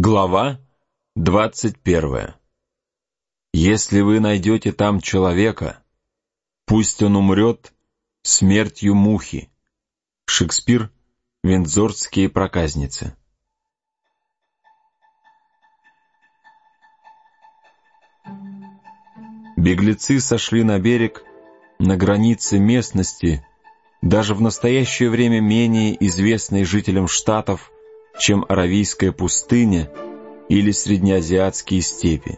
Глава 21. Если вы найдете там человека, пусть он умрет смертью мухи. Шекспир, Виндзорские проказницы. Беглецы сошли на берег на границе местности, даже в настоящее время менее известной жителям Штатов, чем Аравийская пустыня или среднеазиатские степи.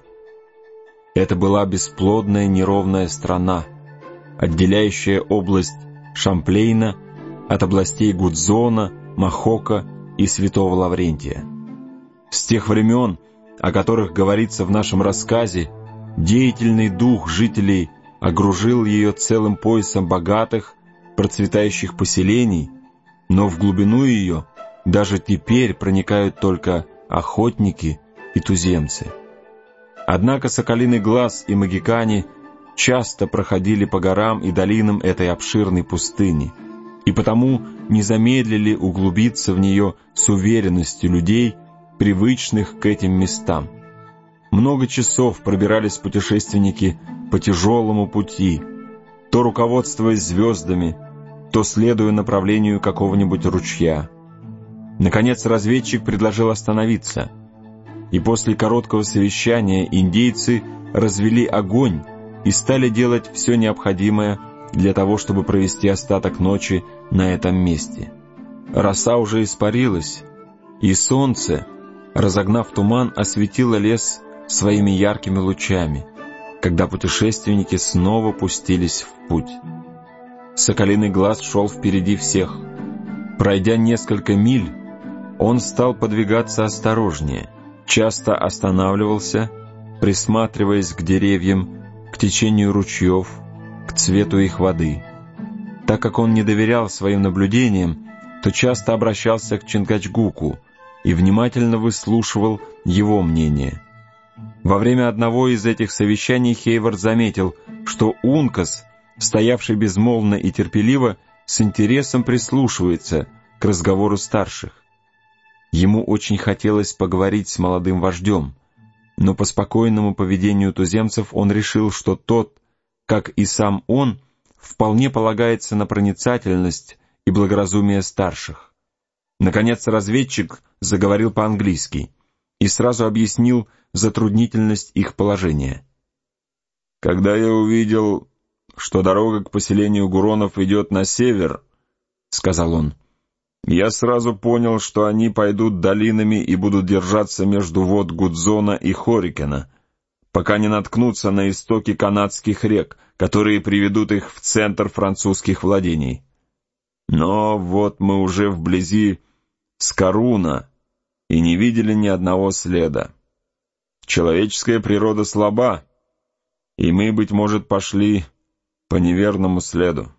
Это была бесплодная неровная страна, отделяющая область Шамплейна от областей Гудзона, Махока и Святого Лаврентия. С тех времен, о которых говорится в нашем рассказе, деятельный дух жителей окружил ее целым поясом богатых, процветающих поселений, но в глубину ее даже теперь проникают только охотники и туземцы. Однако Соколиный Глаз и Могикане часто проходили по горам и долинам этой обширной пустыни, и потому не замедлили углубиться в нее с уверенностью людей, привычных к этим местам. Много часов пробирались путешественники по тяжелому пути, то руководствуясь звездами, то следуя направлению какого-нибудь ручья. Наконец разведчик предложил остановиться, и после короткого совещания индейцы развели огонь и стали делать все необходимое для того, чтобы провести остаток ночи на этом месте. Роса уже испарилась, и солнце, разогнав туман, осветило лес своими яркими лучами, когда путешественники снова пустились в путь. Соколиный Глаз шел впереди всех. Пройдя несколько миль, он стал подвигаться осторожнее, часто останавливался, присматриваясь к деревьям, к течению ручьев, к цвету их воды. Так как он не доверял своим наблюдениям, то часто обращался к Чингачгуку и внимательно выслушивал его мнение. Во время одного из этих совещаний Хейвард заметил, что Ункас, стоявший безмолвно и терпеливо, с интересом прислушивается к разговору старших. Ему очень хотелось поговорить с молодым вождем, но по спокойному поведению туземцев он решил, что тот, как и сам он, вполне полагается на проницательность и благоразумие старших. Наконец разведчик заговорил по-английски и сразу объяснил затруднительность их положения. «Когда я увидел, что дорога к поселению Гуронов идет на север, — сказал он, — я сразу понял, что они пойдут долинами и будут держаться между вод Гудзона и Хорикена, пока не наткнутся на истоки канадских рек, которые приведут их в центр французских владений. Но вот мы уже вблизи Скаруна и не видели ни одного следа. Человеческая природа слаба, и мы, быть может, пошли по неверному следу».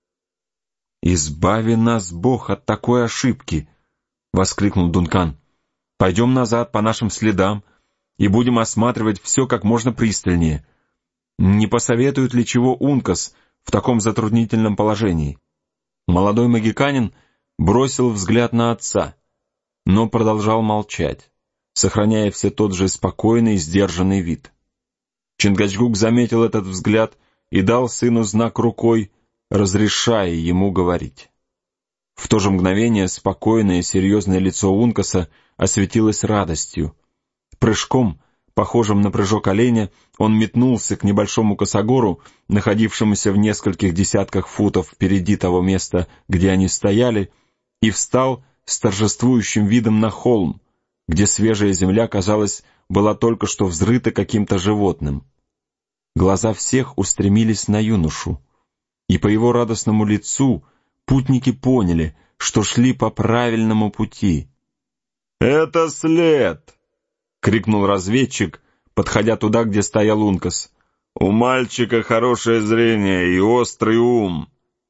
«Избави нас, Бог, от такой ошибки!» — воскликнул Дункан. «Пойдем назад по нашим следам и будем осматривать все как можно пристальнее. Не посоветует ли чего Ункас в таком затруднительном положении?» Молодой могиканин бросил взгляд на отца, но продолжал молчать, сохраняя все тот же спокойный, сдержанный вид. Чингачгук заметил этот взгляд и дал сыну знак рукой, разрешая ему говорить. В то же мгновение спокойное и серьезное лицо Ункаса осветилось радостью. Прыжком, похожим на прыжок оленя, он метнулся к небольшому косогору, находившемуся в нескольких десятках футов впереди того места, где они стояли, и встал с торжествующим видом на холм, где свежая земля, казалось, была только что взрыта каким-то животным. Глаза всех устремились на юношу, и по его радостному лицу путники поняли, что шли по правильному пути. «Это след!» — крикнул разведчик, подходя туда, где стоял Ункас. «У мальчика хорошее зрение и острый ум».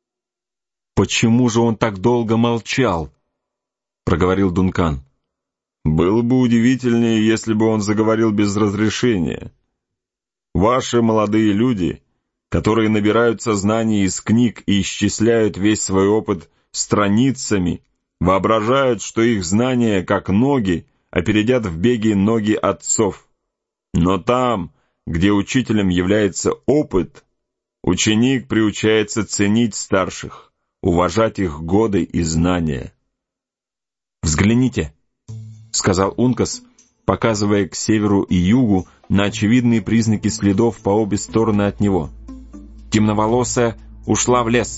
«Почему же он так долго молчал?» — проговорил Дункан. «Было бы удивительнее, если бы он заговорил без разрешения. Ваши молодые люди, которые набираются знаний из книг и исчисляют весь свой опыт страницами, воображают, что их знания, как ноги, опередят в беге ноги отцов. Но там, где учителем является опыт, ученик приучается ценить старших, уважать их годы и знания. «Взгляните», — сказал Ункас, показывая к северу и югу на очевидные признаки следов по обе стороны от него. «Темноволосая ушла в лес».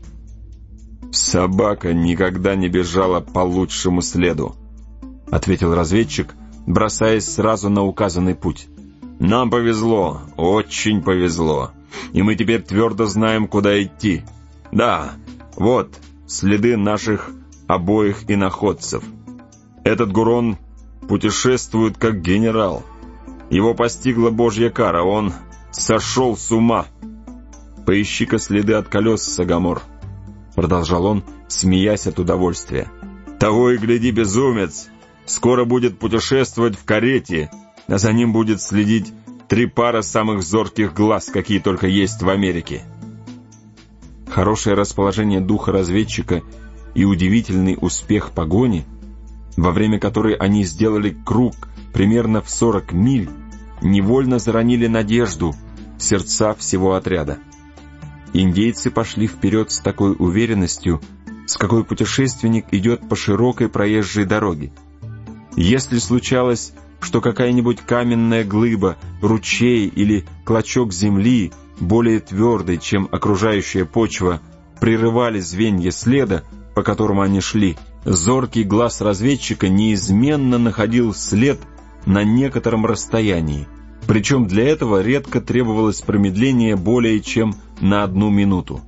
«Собака никогда не бежала по лучшему следу», — ответил разведчик, бросаясь сразу на указанный путь. «Нам повезло, очень повезло, и мы теперь твердо знаем, куда идти. Да, вот следы наших обоих иноходцев. Этот Гурон путешествует как генерал. Его постигла Божья кара, он сошел с ума. Поищи-ка следы от колес, Сагамор», — продолжал он, смеясь от удовольствия. «Того и гляди, безумец, скоро будет путешествовать в карете, а за ним будет следить 3 пары самых зорких глаз, какие только есть в Америке». Хорошее расположение духа разведчика и удивительный успех погони, во время которой они сделали круг примерно в 40 миль, невольно заронили надежду в сердца всего отряда. Индейцы пошли вперед с такой уверенностью, с какой путешественник идет по широкой проезжей дороге. Если случалось, что какая-нибудь каменная глыба, ручей или клочок земли, более твердый, чем окружающая почва, прерывали звенья следа, по которому они шли, зоркий глаз разведчика неизменно находил след на некотором расстоянии, причем для этого редко требовалось промедление более чем на 1 минуту.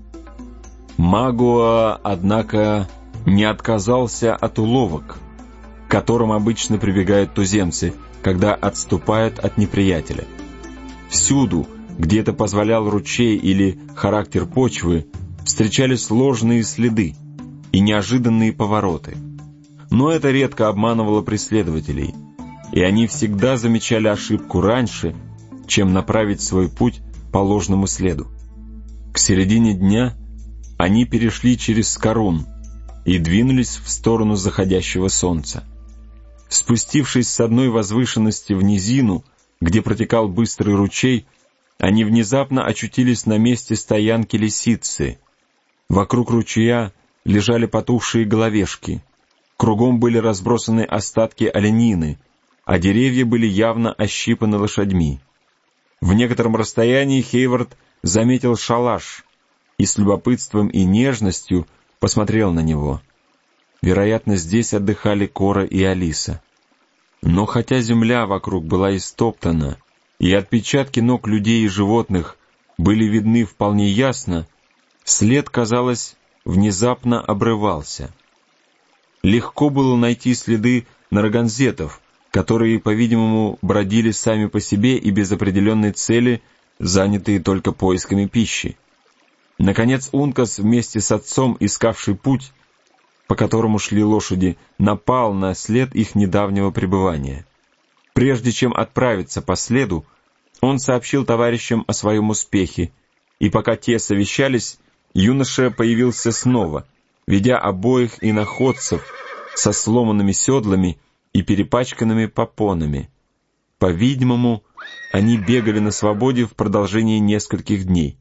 Магуа, однако, не отказался от уловок, к которым обычно прибегают туземцы, когда отступают от неприятеля. Всюду, где это позволял ручей или характер почвы, встречались ложные следы и неожиданные повороты. Но это редко обманывало преследователей, и они всегда замечали ошибку раньше, чем направить свой путь по ложному следу. К середине дня они перешли через Скарун и двинулись в сторону заходящего солнца. Спустившись с одной возвышенности в низину, где протекал быстрый ручей, они внезапно очутились на месте стоянки лисицы. Вокруг ручья лежали потухшие головешки, кругом были разбросаны остатки оленины, а деревья были явно ощипаны лошадьми. В некотором расстоянии Хейвард заметил шалаш и с любопытством и нежностью посмотрел на него. Вероятно, здесь отдыхали Кора и Алиса. Но хотя земля вокруг была истоптана, и отпечатки ног людей и животных были видны вполне ясно, след, казалось, внезапно обрывался. Легко было найти следы нарганзетов, которые, по-видимому, бродили сами по себе и без определенной цели, занятые только поисками пищи. Наконец Ункас вместе с отцом, искавший путь, по которому шли лошади, напал на след их недавнего пребывания. Прежде чем отправиться по следу, он сообщил товарищам о своем успехе, и пока те совещались, юноша появился снова, ведя обоих иноходцев со сломанными седлами и перепачканными попонами. По-видимому, они бегали на свободе в продолжении нескольких дней.